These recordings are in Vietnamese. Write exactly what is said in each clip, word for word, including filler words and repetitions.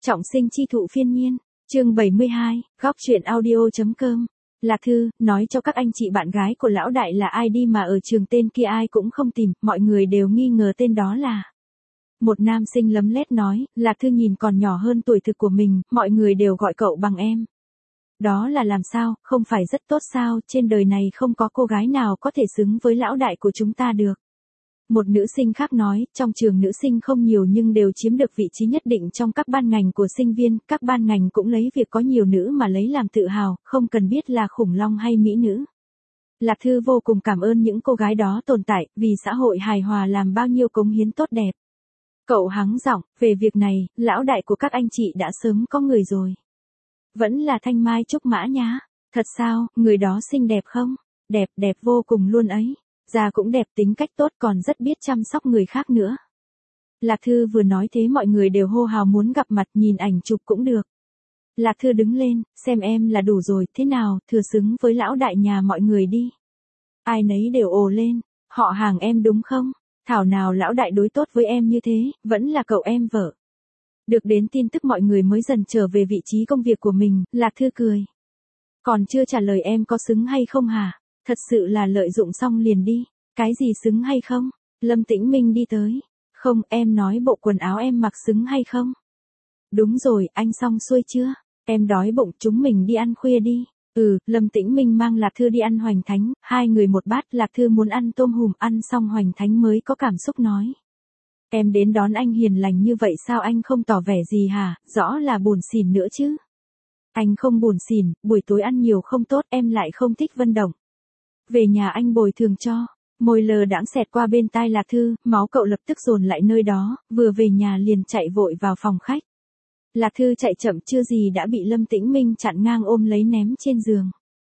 Trọng sinh chi thụ phiên nhiên, chương bảy mươi hai, góc truyện audio.com. Lạc Thư, nói cho các anh chị bạn gái của lão đại là ai đi mà ở trường tên kia ai cũng không tìm, mọi người đều nghi ngờ tên đó là. Một nam sinh lấm lét nói, Lạc Thư nhìn còn nhỏ hơn tuổi thực của mình, mọi người đều gọi cậu bằng em. Đó là làm sao, không phải rất tốt sao, trên đời này không có cô gái nào có thể xứng với lão đại của chúng ta được. Một nữ sinh khác nói, trong trường nữ sinh không nhiều nhưng đều chiếm được vị trí nhất định trong các ban ngành của sinh viên, các ban ngành cũng lấy việc có nhiều nữ mà lấy làm tự hào, không cần biết là khủng long hay mỹ nữ. Lạc Thư vô cùng cảm ơn những cô gái đó tồn tại, vì xã hội hài hòa làm bao nhiêu cống hiến tốt đẹp. Cậu hắng giọng, về việc này, lão đại của các anh chị đã sớm có người rồi. Vẫn là Thanh Mai Trúc Mã nhá. Thật sao, người đó xinh đẹp không? Đẹp, đẹp vô cùng luôn ấy. Da cũng đẹp, tính cách tốt, còn rất biết chăm sóc người khác nữa. Lạc Thư vừa nói thế mọi người đều hô hào muốn gặp mặt, nhìn ảnh chụp cũng được. Lạc Thư đứng lên, xem em là đủ rồi, thế nào, thừa xứng với lão đại nhà mọi người đi. Ai nấy đều ồ lên, họ hàng em đúng không? Thảo nào lão đại đối tốt với em như thế, vẫn là cậu em vợ. Được đến tin tức mọi người mới dần trở về vị trí công việc của mình, Lạc Thư cười. Còn chưa trả lời em có xứng hay không hả? Thật sự là lợi dụng xong liền đi. Cái gì xứng hay không? Lâm Tĩnh Minh đi tới. Không, em nói bộ quần áo em mặc xứng hay không? Đúng rồi, anh xong xuôi chưa? Em đói bụng, chúng mình đi ăn khuya đi. Ừ, Lâm Tĩnh Minh mang Lạc Thư đi ăn hoành thánh, hai người một bát, Lạc Thư muốn ăn tôm hùm, ăn xong hoành thánh mới có cảm xúc nói. Em đến đón anh hiền lành như vậy sao anh không tỏ vẻ gì hả, rõ là buồn xỉn nữa chứ. Anh không buồn xỉn, buổi tối ăn nhiều không tốt, em lại không thích vận động. Về nhà anh bồi thường cho. Môi lờ đãng xẹt qua bên tai Lạc Thư, máu cậu lập tức dồn lại nơi đó, vừa về nhà liền chạy vội vào phòng khách. Lạc Thư chạy chậm chưa gì đã bị Lâm Tĩnh Minh chặn ngang ôm lấy ném trên giường.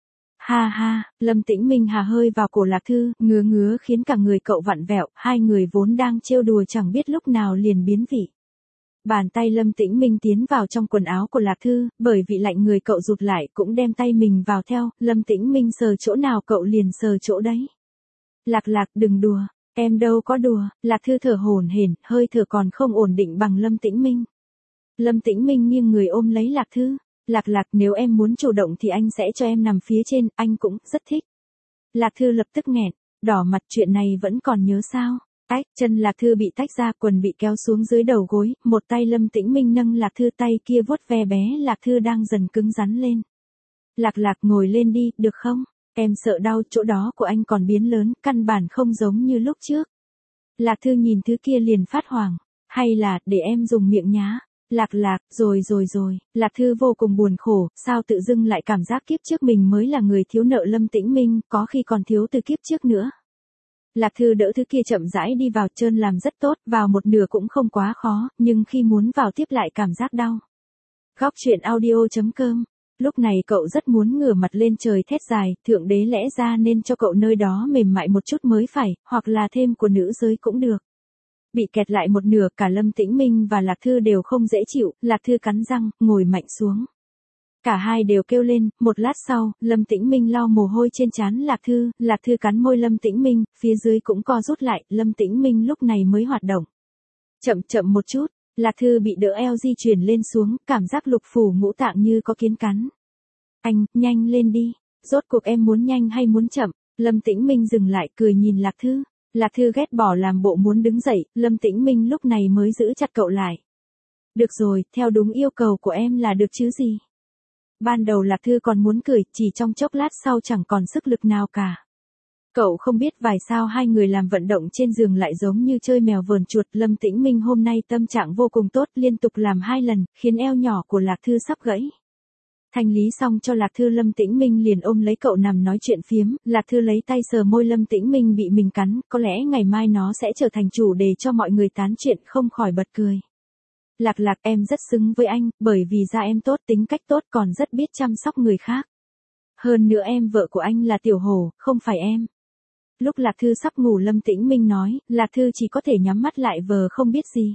Ha ha, Lâm Tĩnh Minh hà hơi vào cổ Lạc Thư, ngứa ngứa khiến cả người cậu vặn vẹo, hai người vốn đang trêu đùa chẳng biết lúc nào liền biến vị. Bàn tay Lâm Tĩnh Minh tiến vào trong quần áo của Lạc Thư, bởi vì lạnh người cậu rụt lại cũng đem tay mình vào theo, Lâm Tĩnh Minh sờ chỗ nào cậu liền sờ chỗ đấy. Lạc Lạc đừng đùa, em đâu có đùa, Lạc Thư thở hổn hển, hơi thở còn không ổn định bằng Lâm Tĩnh Minh. Lâm Tĩnh Minh nghiêng người ôm lấy Lạc Thư, Lạc Lạc nếu em muốn chủ động thì anh sẽ cho em nằm phía trên, anh cũng rất thích. Lạc Thư lập tức nghẹn, đỏ mặt chuyện này vẫn còn nhớ sao. Tách, chân Lạc Thư bị tách ra, quần bị kéo xuống dưới đầu gối, một tay Lâm Tĩnh Minh nâng Lạc Thư, tay kia vuốt ve bé Lạc Thư đang dần cứng rắn lên. Lạc Lạc ngồi lên đi, được không? Em sợ đau, chỗ đó của anh còn biến lớn, căn bản không giống như lúc trước. Lạc Thư nhìn thứ kia liền phát hoảng, hay là, để em dùng miệng nhá. Lạc Lạc, rồi rồi rồi, Lạc Thư vô cùng buồn khổ, sao tự dưng lại cảm giác kiếp trước mình mới là người thiếu nợ Lâm Tĩnh Minh, có khi còn thiếu từ kiếp trước nữa. Lạc Thư đỡ thứ kia chậm rãi đi vào, trơn làm rất tốt, vào một nửa cũng không quá khó, nhưng khi muốn vào tiếp lại cảm giác đau. Góc truyện audio.com. Lúc này cậu rất muốn ngửa mặt lên trời thét dài, thượng đế lẽ ra nên cho cậu nơi đó mềm mại một chút mới phải, hoặc là thêm của nữ giới cũng được. Bị kẹt lại một nửa, cả Lâm Tĩnh Minh và Lạc Thư đều không dễ chịu, Lạc Thư cắn răng, ngồi mạnh xuống. Cả hai đều kêu lên, một lát sau, Lâm Tĩnh Minh lau mồ hôi trên trán Lạc Thư, Lạc Thư cắn môi Lâm Tĩnh Minh, phía dưới cũng co rút lại, Lâm Tĩnh Minh lúc này mới hoạt động. Chậm chậm một chút, Lạc Thư bị đỡ eo di chuyển lên xuống, cảm giác lục phủ ngũ tạng như có kiến cắn. Anh, nhanh lên đi, rốt cuộc em muốn nhanh hay muốn chậm? Lâm Tĩnh Minh dừng lại cười nhìn Lạc Thư. Lạc Thư ghét bỏ làm bộ muốn đứng dậy, Lâm Tĩnh Minh lúc này mới giữ chặt cậu lại. Được rồi, theo đúng yêu cầu của em là được chứ gì. Ban đầu Lạc Thư còn muốn cười, chỉ trong chốc lát sau chẳng còn sức lực nào cả. Cậu không biết vài sao hai người làm vận động trên giường lại giống như chơi mèo vờn chuột. Lâm Tĩnh Minh hôm nay tâm trạng vô cùng tốt, liên tục làm hai lần, khiến eo nhỏ của Lạc Thư sắp gãy. Thanh lý xong cho Lạc Thư, Lâm Tĩnh Minh liền ôm lấy cậu nằm nói chuyện phiếm, Lạc Thư lấy tay sờ môi Lâm Tĩnh Minh bị mình cắn, có lẽ ngày mai nó sẽ trở thành chủ đề cho mọi người tán chuyện, không khỏi bật cười. Lạc Lạc em rất xứng với anh, bởi vì da em tốt, tính cách tốt, còn rất biết chăm sóc người khác. Hơn nữa em vợ của anh là Tiểu Hổ, không phải em. Lúc Lạc Thư sắp ngủ Lâm Tĩnh Minh nói, Lạc Thư chỉ có thể nhắm mắt lại vờ không biết gì.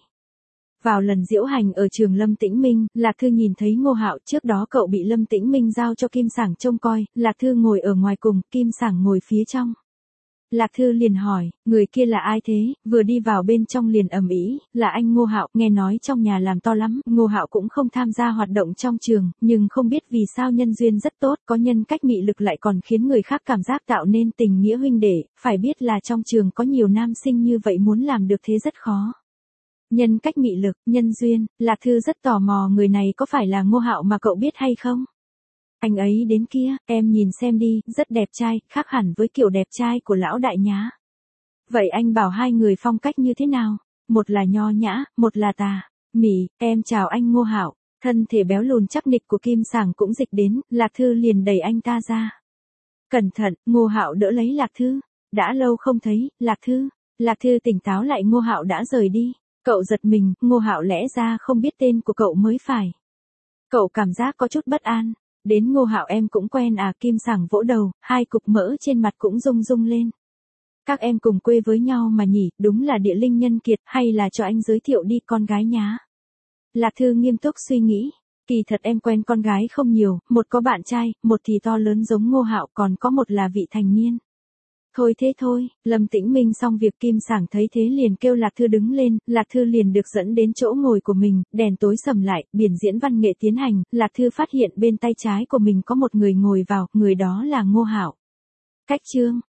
Vào lần diễu hành ở trường Lâm Tĩnh Minh, Lạc Thư nhìn thấy Ngô Hạo, trước đó cậu bị Lâm Tĩnh Minh giao cho Kim Sảng trông coi, Lạc Thư ngồi ở ngoài cùng, Kim Sảng ngồi phía trong. Lạc Thư liền hỏi, người kia là ai thế, vừa đi vào bên trong liền ầm ĩ, là anh Ngô Hạo, nghe nói trong nhà làm to lắm, Ngô Hạo cũng không tham gia hoạt động trong trường, nhưng không biết vì sao nhân duyên rất tốt, có nhân cách mị lực lại còn khiến người khác cảm giác tạo nên tình nghĩa huynh đệ, phải biết là trong trường có nhiều nam sinh như vậy muốn làm được thế rất khó. Nhân cách mị lực, nhân duyên, Lạc Thư rất tò mò người này có phải là Ngô Hạo mà cậu biết hay không? Anh ấy đến kia, em nhìn xem đi, rất đẹp trai, khác hẳn với kiểu đẹp trai của lão đại nhá. Vậy anh bảo hai người phong cách như thế nào? Một là nho nhã, một là tà mị, em chào anh Ngô Hạo. Thân thể béo lùn chắc nịch của Kim Sảng cũng dịch đến, Lạc Thư liền đẩy anh ta ra. Cẩn thận, Ngô Hạo đỡ lấy Lạc Thư. Đã lâu không thấy, Lạc Thư. Lạc Thư tỉnh táo lại, Ngô Hạo đã rời đi. Cậu giật mình, Ngô Hạo lẽ ra không biết tên của cậu mới phải. Cậu cảm giác có chút bất an. Đến Ngô Hạo em cũng quen à, Kim Sảng vỗ đầu, hai cục mỡ trên mặt cũng rung rung lên. Các em cùng quê với nhau mà nhỉ, đúng là địa linh nhân kiệt, hay là cho anh giới thiệu đi con gái nhá. Lạc Thư nghiêm túc suy nghĩ, kỳ thật em quen con gái không nhiều, một có bạn trai, một thì to lớn giống Ngô Hạo, còn có một là vị thành niên. Thôi thế thôi, Lâm Tĩnh Minh xong việc Kim Sảng thấy thế liền kêu Lạc Thư đứng lên, Lạc Thư liền được dẫn đến chỗ ngồi của mình, đèn tối sầm lại, biển diễn văn nghệ tiến hành, Lạc Thư phát hiện bên tay trái của mình có một người ngồi vào, người đó là Ngô Hạo. Cách chương